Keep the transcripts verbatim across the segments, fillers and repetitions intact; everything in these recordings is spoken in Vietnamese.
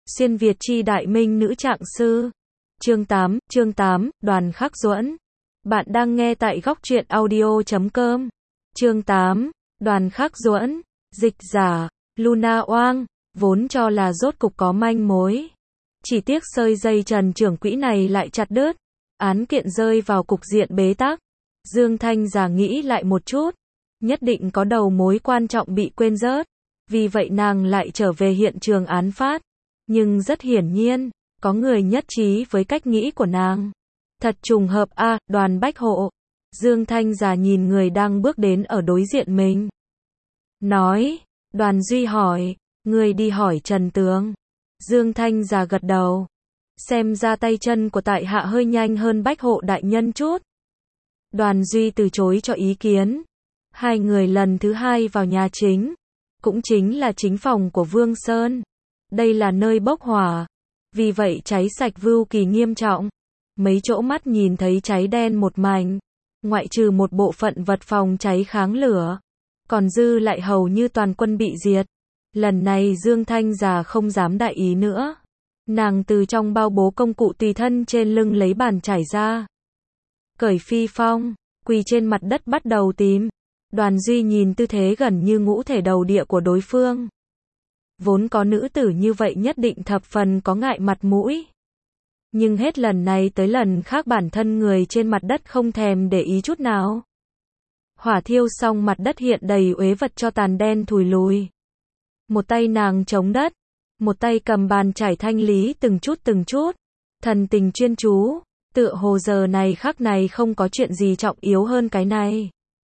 Xuyên Việt chi đại minh nữ trạng sư. Chương tám, chương tám, Đoàn Khắc Duẫn. Bạn đang nghe tại góc truyện audio chấm com. Chương tám, Đoàn Khắc Duẫn. Dịch giả, Luna Oang, vốn cho là rốt cục có manh mối. Chỉ tiếc sơi dây Trần trưởng quỹ này lại chặt đứt. Án kiện rơi vào cục diện bế tắc. Dương Thanh giả nghĩ lại một chút. Nhất định có đầu mối quan trọng bị quên rớt. Vì vậy nàng lại trở về hiện trường án phát. Nhưng rất hiển nhiên, có người nhất trí với cách nghĩ của nàng. Thật trùng hợp a, à, Đoàn Bách Hộ. Dương Thanh giả nhìn người đang bước đến ở đối diện mình. Nói, Đoàn Duy hỏi, người đi hỏi Trần Tướng. Dương Thanh giả gật đầu. Xem ra tay chân của tại hạ hơi nhanh hơn Bách Hộ đại nhân chút. Đoàn Duy từ chối cho ý kiến. Hai người lần thứ hai vào nhà chính. Cũng chính là chính phòng của Vương Sơn. Đây là nơi bốc hỏa. Vì vậy cháy sạch vưu kỳ nghiêm trọng. Mấy chỗ mắt nhìn thấy cháy đen một mảnh. Ngoại trừ một bộ phận vật phòng cháy kháng lửa. Còn dư lại hầu như toàn quân bị diệt. Lần này Dương Thanh già không dám đại ý nữa. Nàng từ trong bao bố công cụ tùy thân trên lưng lấy bàn chải ra. Cởi phi phong, quỳ trên mặt đất bắt đầu tìm. Đoàn Duy nhìn tư thế gần như ngũ thể đầu địa của đối phương. Vốn có nữ tử như vậy nhất định thập phần có ngại mặt mũi. Nhưng hết lần này tới lần khác bản thân người trên mặt đất không thèm để ý chút nào. Hỏa thiêu xong mặt đất hiện đầy uế vật cho tàn đen thùi lùi. Một tay nàng chống đất, một tay cầm bàn chải thanh lý từng chút từng chút. Thần tình chuyên chú, tựa hồ giờ này khắc này không có chuyện gì trọng yếu hơn cái này.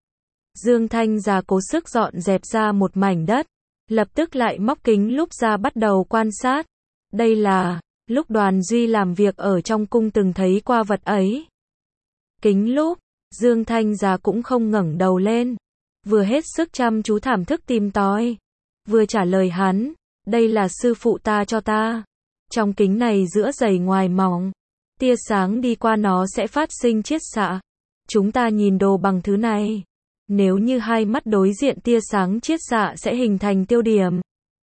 Dương Thanh già cố sức dọn dẹp ra một mảnh đất. Lập tức lại móc kính lúp ra bắt đầu quan sát. Đây là, lúc Đoàn Duy làm việc ở trong cung từng thấy qua vật ấy. Kính lúp, Dương Thanh già cũng không ngẩng đầu lên. Vừa hết sức chăm chú thảm thức tìm tòi. Vừa trả lời hắn, đây là sư phụ ta cho ta. Trong kính này giữa dày ngoài mỏng. Tia sáng đi qua nó sẽ phát sinh chiết xạ. Chúng ta nhìn đồ bằng thứ này. Nếu như hai mắt đối diện tia sáng chiết xạ sẽ hình thành tiêu điểm.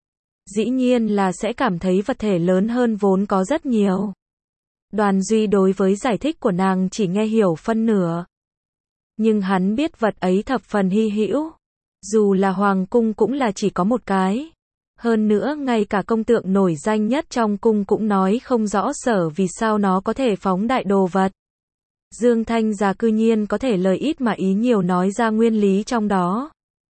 Dĩ nhiên là sẽ cảm thấy vật thể lớn hơn vốn có rất nhiều. Đoàn Duy đối với giải thích của nàng chỉ nghe hiểu phân nửa. Nhưng hắn biết vật ấy thập phần hy hữu. Dù là hoàng cung cũng là chỉ có một cái. Hơn nữa ngay cả công tượng nổi danh nhất trong cung cũng nói không rõ sở vì sao nó có thể phóng đại đồ vật. Dương Thanh già cư nhiên có thể lời ít mà ý nhiều nói ra nguyên lý trong đó.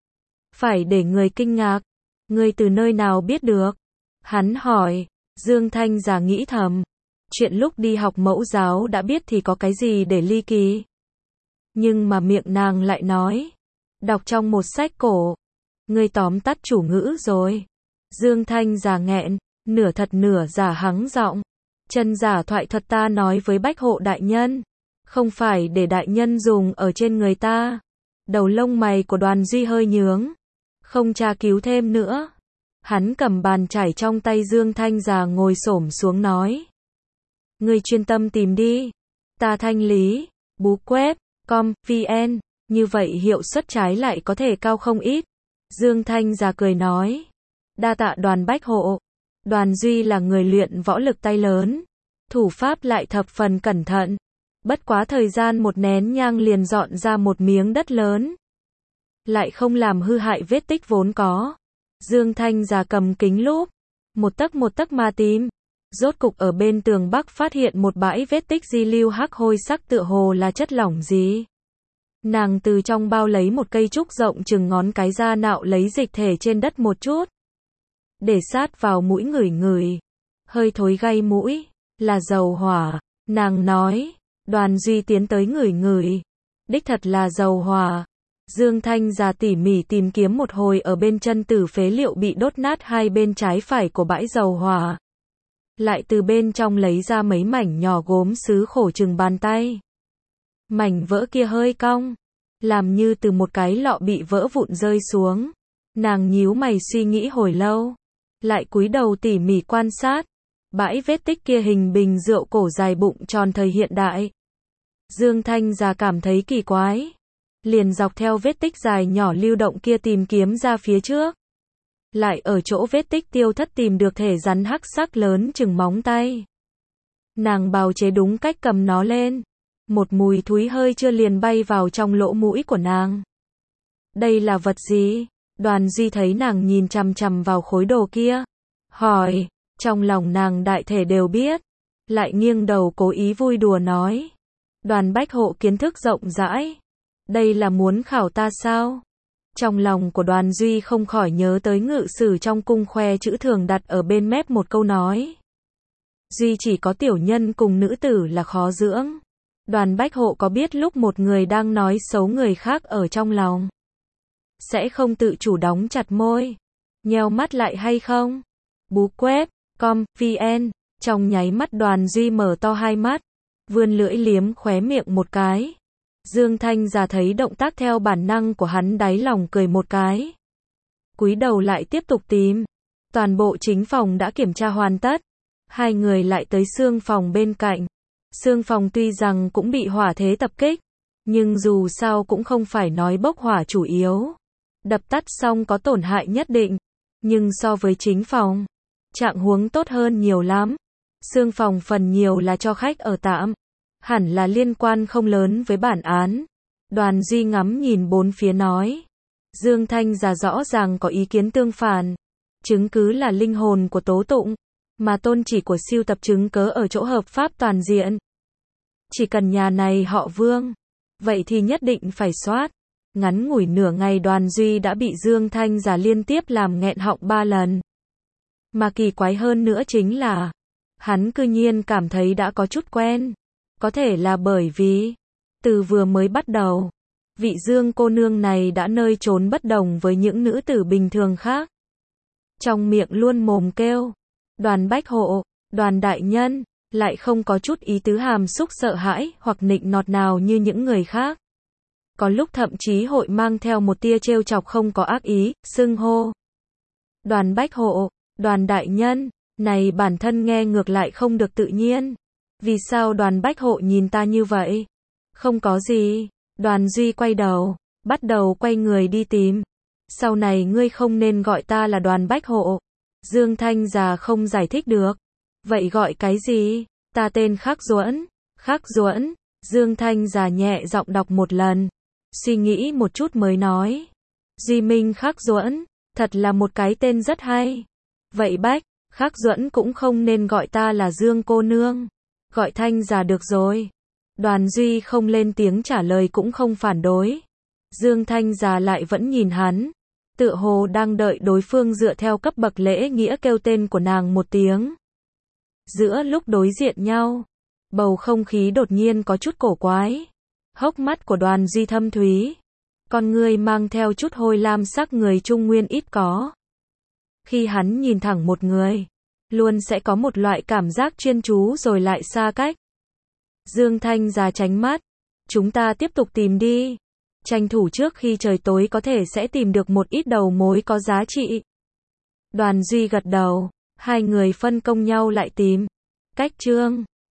Phải để người kinh ngạc. Người từ nơi nào biết được? Hắn hỏi. Dương Thanh già nghĩ thầm. Chuyện lúc đi học mẫu giáo đã biết thì có cái gì để ly kỳ. Nhưng mà miệng nàng lại nói. Đọc trong một sách cổ. Người tóm tắt chủ ngữ rồi. Dương Thanh già nghẹn. Nửa thật nửa giả hắng giọng. Chân giả thoại thuật ta nói với Bách Hộ đại nhân. Không phải để đại nhân dùng ở trên người ta. Đầu lông mày của Đoàn Duy hơi nhướng. Không tra cứu thêm nữa. Hắn cầm bàn chải trong tay Dương Thanh già ngồi xổm xuống nói. Ngươi chuyên tâm tìm đi. Ta thanh lý. Bú web, com, vn. Như vậy hiệu suất trái lại có thể cao không ít. Dương Thanh già cười nói. Đa tạ Đoàn Bách Hộ. Đoàn Duy là người luyện võ lực tay lớn. Thủ pháp lại thập phần cẩn thận. Bất quá thời gian một nén nhang liền dọn ra một miếng đất lớn. Lại không làm hư hại vết tích vốn có. Dương Thanh già cầm kính lúp. Một tấc một tấc mà tìm. Rốt cục ở bên tường bắc phát hiện một bãi vết tích di lưu hắc hôi sắc tựa hồ là chất lỏng gì. Nàng từ trong bao lấy một cây trúc rộng chừng ngón cái ra nạo lấy dịch thể trên đất một chút. Để sát vào mũi ngửi ngửi. Hơi thối gây mũi. Là dầu hỏa. Nàng nói. Đoàn Duy tiến tới ngửi ngửi. Đích thật là dầu hỏa. Dương Thanh già tỉ mỉ tìm kiếm một hồi ở bên chân tử phế liệu bị đốt nát hai bên trái phải của bãi dầu hỏa. Lại từ bên trong lấy ra mấy mảnh nhỏ gốm sứ khổ chừng bàn tay. Mảnh vỡ kia hơi cong. Làm như từ một cái lọ bị vỡ vụn rơi xuống. Nàng nhíu mày suy nghĩ hồi lâu. Lại cúi đầu tỉ mỉ quan sát. Bãi vết tích kia hình bình rượu cổ dài bụng tròn thời hiện đại. Dương Thanh già cảm thấy kỳ quái. Liền dọc theo vết tích dài nhỏ lưu động kia tìm kiếm ra phía trước. lại ở chỗ vết tích tiêu thất tìm được thể rắn hắc sắc lớn chừng móng tay. Nàng bào chế đúng cách cầm nó lên. Một mùi thúi hơi chưa liền bay vào trong lỗ mũi của nàng. Đây là vật gì? Đoàn Duy thấy nàng nhìn chằm chằm vào khối đồ kia. Hỏi, trong lòng nàng đại thể đều biết. Lại nghiêng đầu cố ý vui đùa nói. Đoàn Bách Hộ kiến thức rộng rãi. Đây là muốn khảo ta sao? Trong lòng của Đoàn Duy không khỏi nhớ tới ngự sử trong cung khoe chữ thường đặt ở bên mép một câu nói. Duy chỉ có tiểu nhân cùng nữ tử là khó dưỡng. Đoàn Bách Hộ có biết lúc một người đang nói xấu người khác ở trong lòng, sẽ không tự chủ đóng chặt môi, nheo mắt lại hay không? Bú quét, com, vn, trong nháy mắt Đoàn Duy mở to hai mắt, vươn lưỡi liếm khóe miệng một cái. Dương Thanh Già thấy động tác theo bản năng của hắn đáy lòng cười một cái. Cúi đầu lại tiếp tục tìm. Toàn bộ chính phòng đã kiểm tra hoàn tất. Hai người lại tới xương phòng bên cạnh. Xương phòng tuy rằng cũng bị hỏa thế tập kích, nhưng dù sao cũng không phải nói bốc hỏa chủ yếu. Đập tắt xong có tổn hại nhất định, nhưng so với chính phòng, trạng huống tốt hơn nhiều lắm. Xương phòng phần nhiều là cho khách ở tạm, hẳn là liên quan không lớn với bản án. Đoàn Duy ngắm nhìn bốn phía nói. Dương Thanh Già rõ ràng có ý kiến tương phản. Chứng cứ là linh hồn của tố tụng, mà tôn chỉ của siêu tập chứng cớ ở chỗ hợp pháp toàn diện. Chỉ cần nhà này họ Vương, vậy thì nhất định phải soát. Ngắn ngủi nửa ngày Đoàn Duy đã bị Dương Thanh Già liên tiếp làm nghẹn họng ba lần. Mà kỳ quái hơn nữa chính là, hắn cư nhiên cảm thấy đã có chút quen. Có thể là bởi vì, từ vừa mới bắt đầu, vị Dương cô nương này đã nơi trốn bất đồng với những nữ tử bình thường khác. Trong miệng luôn mồm kêu, Đoàn Bách Hộ, Đoàn đại nhân, lại không có chút ý tứ hàm xúc sợ hãi hoặc nịnh nọt nào như những người khác. Có lúc thậm chí hội mang theo một tia trêu chọc không có ác ý, xưng hô. Đoàn Bách Hộ, Đoàn đại nhân, này bản thân nghe ngược lại không được tự nhiên. Vì sao Đoàn Bách Hộ nhìn ta như vậy? Không có gì. Đoàn Duy quay đầu, bắt đầu quay người đi tìm. Sau này ngươi không nên gọi ta là Đoàn Bách Hộ. Dương Thanh Già không giải thích được. Vậy gọi cái gì? Ta tên Khắc Duẫn. Khắc Duẫn. Dương Thanh Già nhẹ giọng đọc một lần. Suy nghĩ một chút mới nói. Duy Minh Khắc Duẫn. Thật là một cái tên rất hay. Vậy Bách, Khắc Duẫn cũng không nên gọi ta là Dương cô nương. Gọi Thanh Già được rồi. Đoàn Duy không lên tiếng trả lời cũng không phản đối. Dương Thanh Già lại vẫn nhìn hắn. Tựa hồ đang đợi đối phương dựa theo cấp bậc lễ nghĩa kêu tên của nàng một tiếng. Giữa lúc đối diện nhau, bầu không khí đột nhiên có chút cổ quái. Hốc mắt của Đoàn Duy thâm thúy. Con người mang theo chút hôi lam sắc người Trung Nguyên ít có. Khi hắn nhìn thẳng một người, luôn sẽ có một loại cảm giác chuyên chú rồi lại xa cách. Dương Thanh Già tránh mắt. Chúng ta tiếp tục tìm đi. Tranh thủ trước khi trời tối có thể sẽ tìm được một ít đầu mối có giá trị. Đoàn Duy gật đầu. Hai người phân công nhau lại tìm. Cách chương